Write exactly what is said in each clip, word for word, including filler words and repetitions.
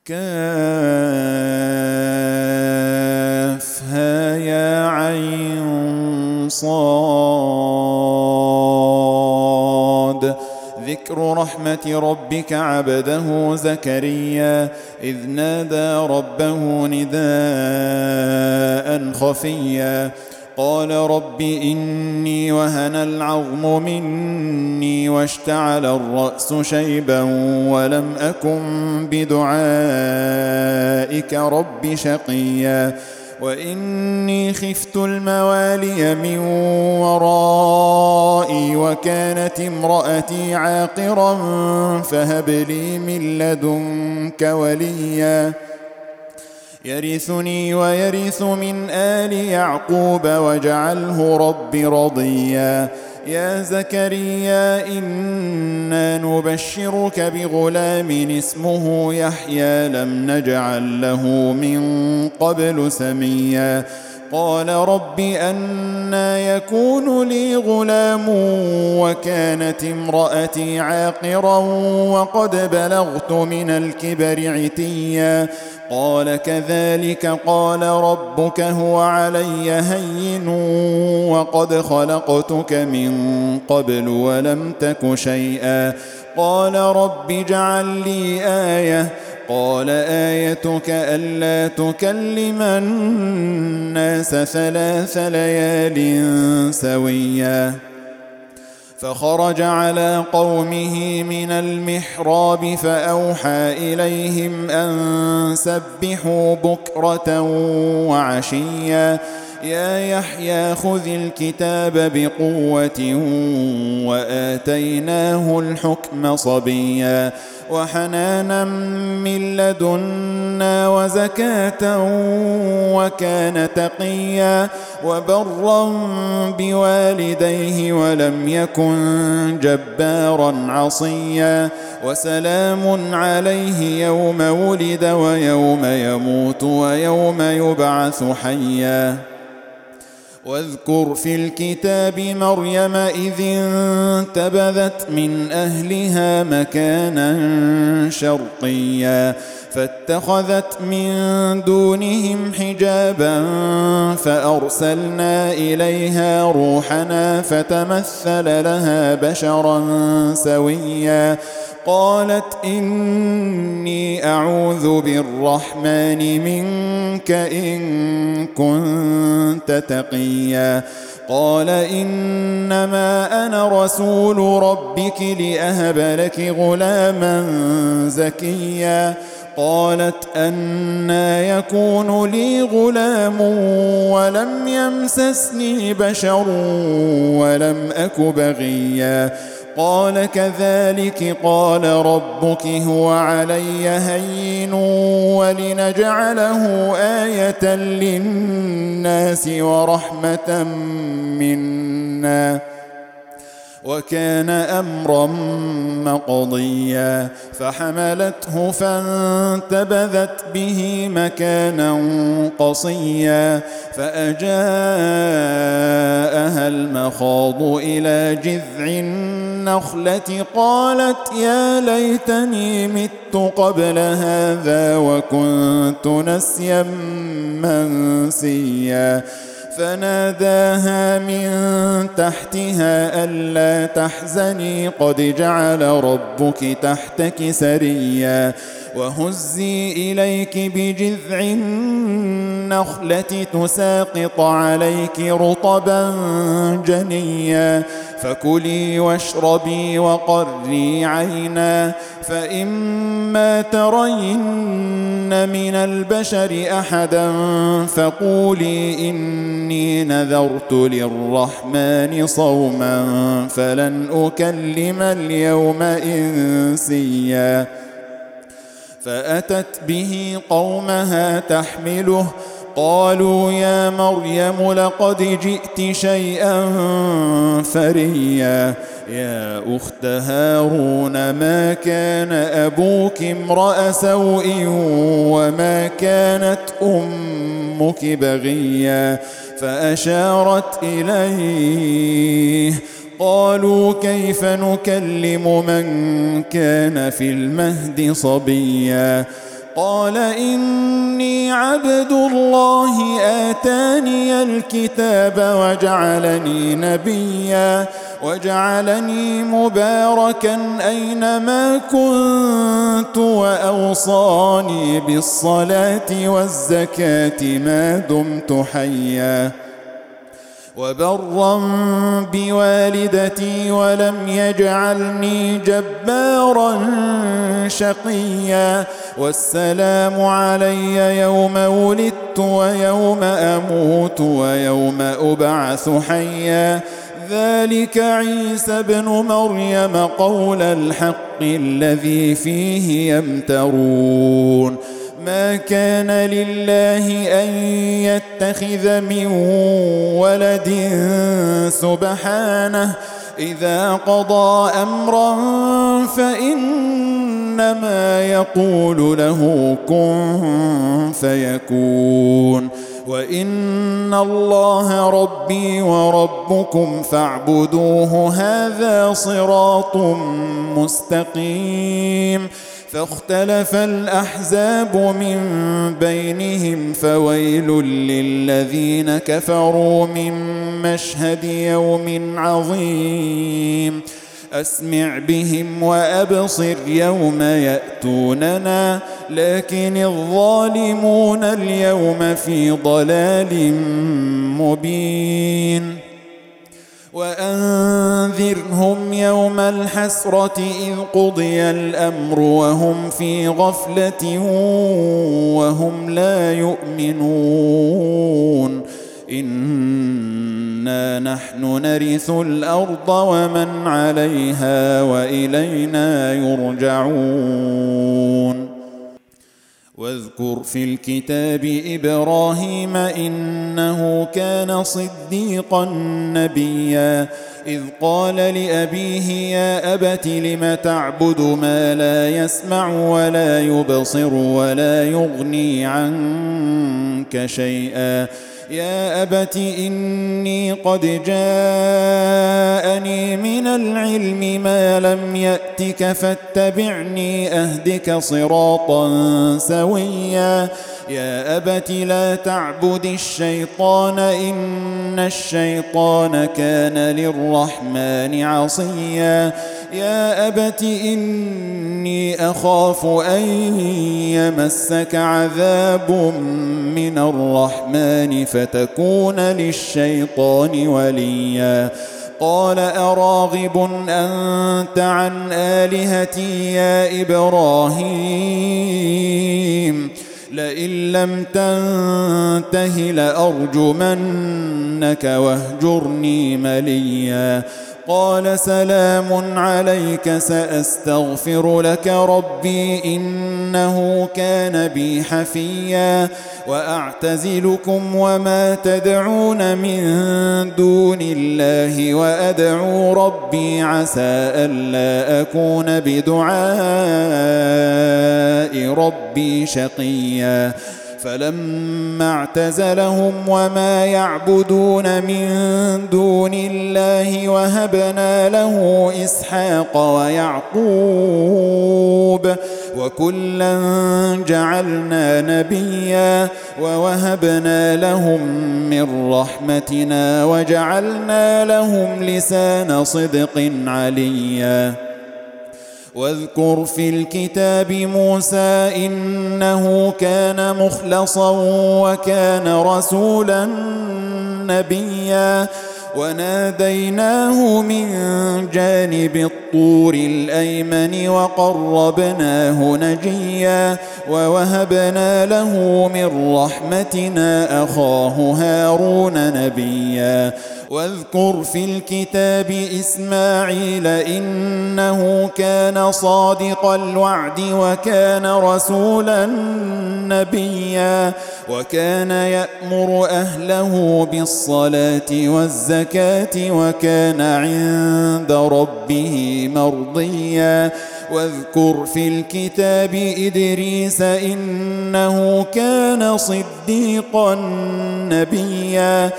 كافها يا عين صاد. ذكر رحمة ربك عبده زكريا إذ نادى ربه نداء خفيا قال رب إني وهن العظم مني واشتعل الرأس شيبا ولم أكن بدعائك رب شقيا وإني خفت الموالي من ورائي وكانت امرأتي عاقرا فهب لي من لدنك وليا يرثني ويرث من آل يعقوب واجعله رب رضيا يا زكريا إنا نبشرك بغلام اسمه يحيى لم نجعل له من قبل سميا قال رب أنى يكون لي غلام وكانت امرأتي عاقرا وقد بلغت من الكبر عتيا قال كذلك قال ربك هو علي هين وقد خلقتك من قبل ولم تك شيئا قال رب اجعل لي آية قال آيتك ألا تكلم الناس ثلاث ليال سويا فخرج على قومه من المحراب فأوحى إليهم أن سبحوا بكرة وعشيا يا يحيى خذ الكتاب بقوة وآتيناه الحكم صبيا وحنانا من لدنا وزكاة وكان تقيا وبرا بوالديه ولم يكن جبارا عصيا وسلام عليه يوم ولد ويوم يموت ويوم يبعث حيا واذكر في الكتاب مريم إذ انتبذت من أهلها مكانا شرقيا فاتخذت من دونهم حجابا فأرسلنا إليها روحنا فتمثل لها بشرا سويا قالت إني أعوذ بالرحمن منك إن كنت تقيا قال إنما أنا رسول ربك لأهب لك غلاما زكيا قالت أنى يكون لي غلام ولم يمسسني بشر ولم أك بغيا قال كذلك قال ربك هو علي هين ولنجعله آية للناس ورحمة منا وكان أمرا مقضيا فحملته فانتبذت به مكانا قصيا فأجاءها المخاض إلى جذع النخلة قالت يا ليتني مت قبل هذا وكنت نسيا منسيا فناداها من تحتها ألا تحزني قد جعل ربك تحتك سريا وهزي إليك بجذع النخلة تساقط عليك رطبا جنيا فكلي واشربي وقري عينا فإما ترين من البشر أحدا فقولي إني نذرت للرحمن صوما فلن أكلم اليوم إنسيا فأتت به قومها تحمله قالوا يا مريم لقد جئت شيئا فريا يا أخت هارون ما كان أبوك امرأ سوء وما كانت أمك بغيا فأشارت إليه قالوا كيف نكلم من كان في المهد صبيا قال إني عبد الله آتاني الكتاب وجعلني نبيا وجعلني مباركا أينما كنت وأوصاني بالصلاة والزكاة ما دمت حيا وبرا بوالدتي ولم يجعلني جبارا شقيا والسلام علي يوم ولدت ويوم أموت ويوم أبعث حيا ذلك عيسى ابن مريم قول الحق الذي فيه يمترون ما كان لله أن يتخذ من ولد سبحانه إذا قضى أمرا فإنما يقول له كن فيكون وإن الله ربي وربكم فاعبدوه هذا صراط مستقيم فاختلف الأحزاب من بينهم فويل للذين كفروا من مشهد يوم عظيم أسمع بهم وأبصر يوم يأتوننا لكن الظالمون اليوم في ضلال مبين وأنذرهم يوم الحسرة إذ قضي الأمر وهم في غفلة وهم لا يؤمنون إنا نحن نرث الأرض ومن عليها وإلينا يرجعون واذكر في الكتاب إبراهيم إنه كان صديقا نبيا إذ قال لأبيه يا أبت لم تعبد ما لا يسمع ولا يبصر ولا يغني عنك شيئا يا أبت إني قد جاءني من العلم ما لم يأتك فاتبعني أهدك صراطا سويا يا أبت لا تعبد الشيطان إن الشيطان كان للرحمن عصيا يا أبت إني أخاف أن يمسك عذاب من الرحمن فتكون للشيطان وليا قال أراغب أنت عن آلهتي يا إبراهيم لئن لم تنته لأرجمنك واهجرني مليا قال سلام عليك سأستغفر لك ربي إنه كان بي حفيا وأعتزلكم وما تدعون من دون الله وأدعو ربي عسى ألا أكون بدعاء ربي شقيا فلما اعتزلهم وما يعبدون من دون الله وهبنا له إسحاق ويعقوب وكلا جعلنا نبيا ووهبنا لهم من رحمتنا وجعلنا لهم لسان صدق عليا واذكر في الكتاب موسى إنه كان مخلصا وكان رسولا نبيا وناديناه من جانب الطور الأيمن وقربناه نجيا ووهبنا له من رحمتنا أخاه هارون نبيا واذكر في الكتاب إسماعيل إنه كان صادق الوعد وكان رسولا نبيا وكان يأمر أهله بالصلاة والزكاة وكان عند ربه مرضيا واذكر في الكتاب إدريس إنه كان صديقا نبيا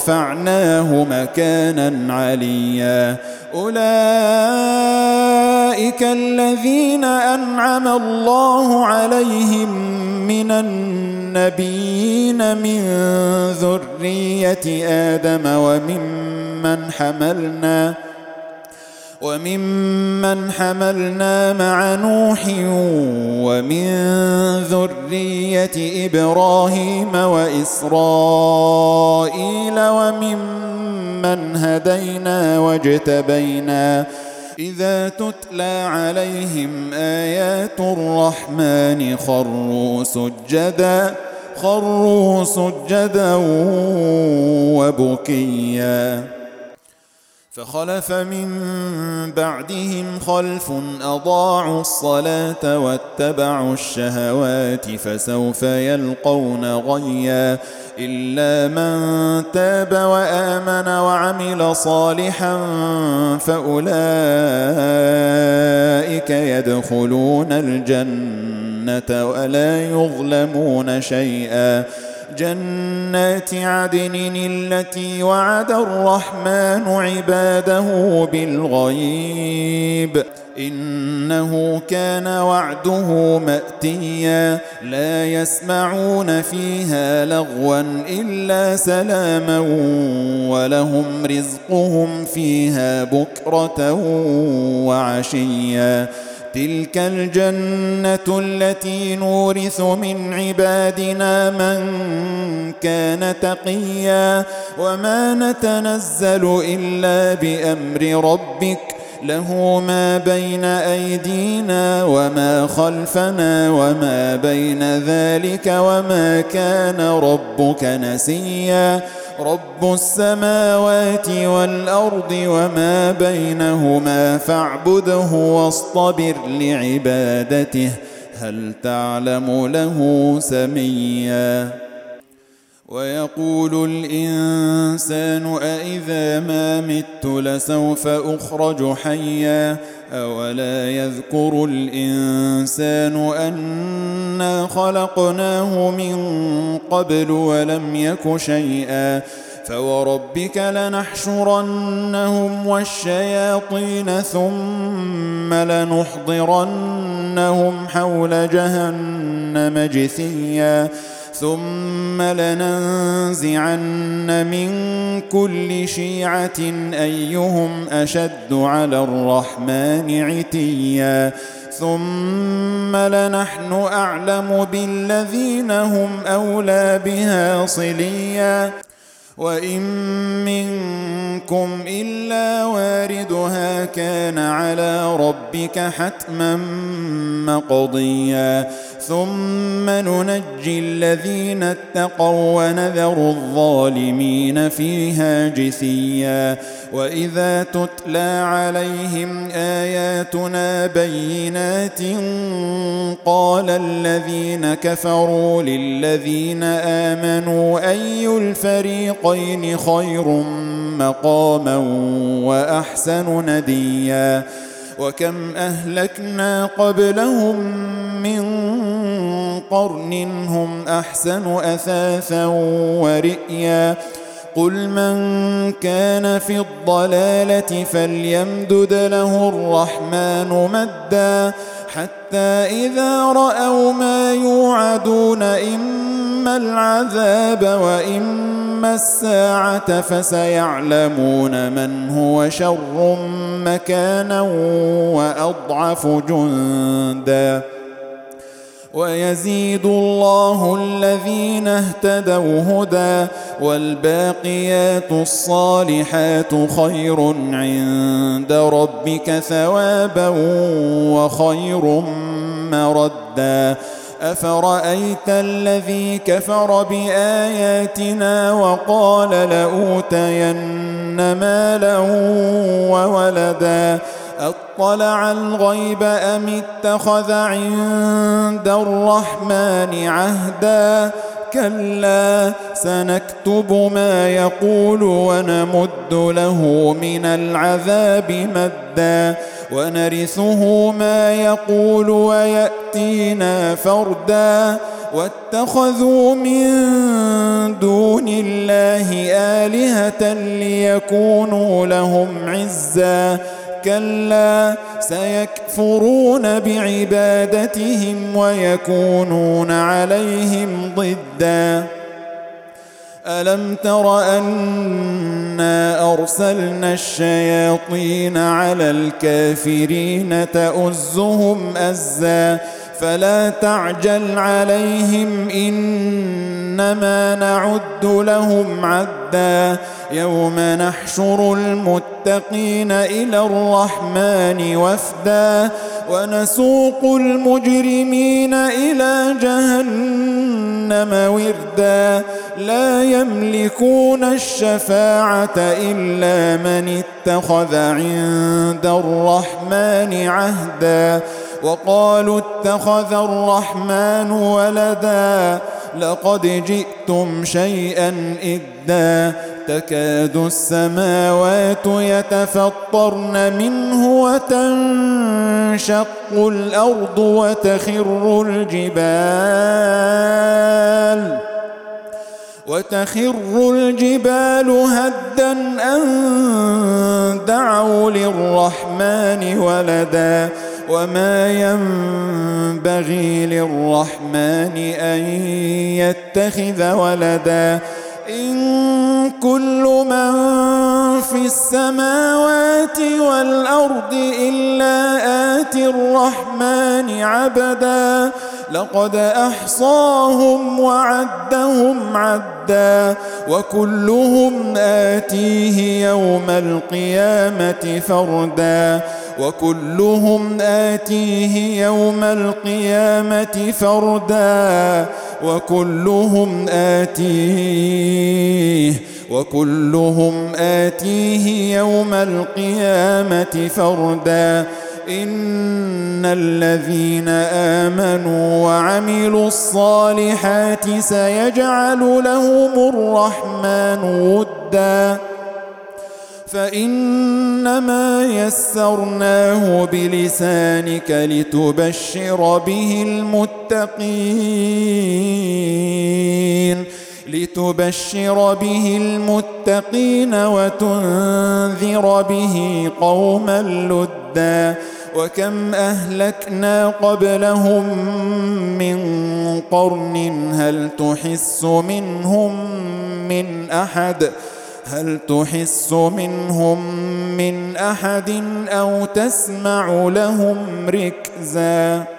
ورفعناه مكانا عليا أولئك أولئك الذين أنعم الله عليهم من النبيين من ذرية آدم وممن حملنا وممن حملنا مع نوح ومن ذرية إبراهيم وإسرائيل وممن هدينا واجتبينا إذا تتلى عليهم آيات الرحمن خروا سجدا خروا سجدا وبكيا فخلف من بعدهم خلف أضاعوا الصلاة واتبعوا الشهوات فسوف يلقون غيا إلا من تاب وآمن وعمل صالحا فأولئك يدخلون الجنة ولا يظلمون شيئا جنات عدن التي وعد الرحمن عباده بالغيب إنه كان وعده مأتيا لا يسمعون فيها لغوا إلا سلاما ولهم رزقهم فيها بكرة وعشيا تلك الجنة التي نورث من عبادنا من كان تقيا وما نتنزل إلا بأمر ربك له ما بين أيدينا وما خلفنا وما بين ذلك وما كان ربك نسيا رب السماوات والأرض وما بينهما فاعبده واصطبر لعبادته هل تعلم له سميا ويقول الإنسان أإذا ما مت لسوف أخرج حيا أولا يذكر الإنسان أنا خلقناه من قبل ولم يك شيئا فوربك لنحشرنهم والشياطين ثم لنحضرنهم حول جهنم جثيا ثم لننزعن من كل شيعة أيهم أشد على الرحمن عتيا ثم لنحن أعلم بالذين هم أولى بها صليا وإن منكم إلا واردها كان على ربك حتما مقضيا ثم ننجي الذين اتقوا ونذر الظالمين فيها جثيا وإذا تتلى عليهم آياتنا بينات قال الذين كفروا للذين آمنوا أي الفريقين خير مقاما وأحسن نديا وكم أهلكنا قبلهم من قرن هم أحسن أثاثا ورئيا قل من كان في الضلالة فليمدد له الرحمن مدا حتى إذا رأوا ما يوعدون إما العذاب وإما الساعة فسيعلمون من هو شر مكانا وأضعف جندا ويزيد الله الذين اهتدوا هدى والباقيات الصالحات خير عند ربك ثوابا وخير مردا أفرأيت الذي كفر بآياتنا وقال لأوتين مالا وولدا أطلع الغيب أم اتخذ عند الرحمن عهدا كلا سنكتب ما يقول ونمد له من العذاب مدا ونرثه ما يقول ويأتينا فردا واتخذوا من دون الله آلهة ليكونوا لهم عزا كلا سيكفرون بعبادتهم ويكونون عليهم ضدا ألم تر أنا أرسلنا الشياطين على الكافرين تؤزهم أزا فلا تعجل عليهم إنما نعد لهم عدا يوم نحشر المتقين إلى الرحمن وفدا ونسوق المجرمين إلى جهنم وردا لا يملكون الشفاعة إلا من اتخذ عند الرحمن عهدا وقالوا اتخذ الرحمن ولدا لقد جئتم شيئا إدا تكاد السماوات يتفطرن منه وتنشق الأرض وتخر الجبال وتخر الجبال هدا أن دعوا للرحمن ولدا وما ينبغي للرحمن أن يتخذ ولدا إن كل من في السماوات والأرض إلا آتي الرحمن عبدا لقد أحصاهم وعدهم عدا وكلهم آتيه يوم القيامة فردا وكلهم آتيه يوم القيامة فردا وكلهم آتيه وكلهم آتيه يوم القيامة فردا إن الذين آمنوا وعملوا الصالحات سيجعل لهم الرحمن ودا فإنما يسرناه بلسانك لتبشر به المتقين لتبشر به المتقين وتنذر به قوما لدا وكم أهلكنا قبلهم من قرن هل تحس منهم من أحد هل تحس منهم من أحد أو تسمع لهم ركزا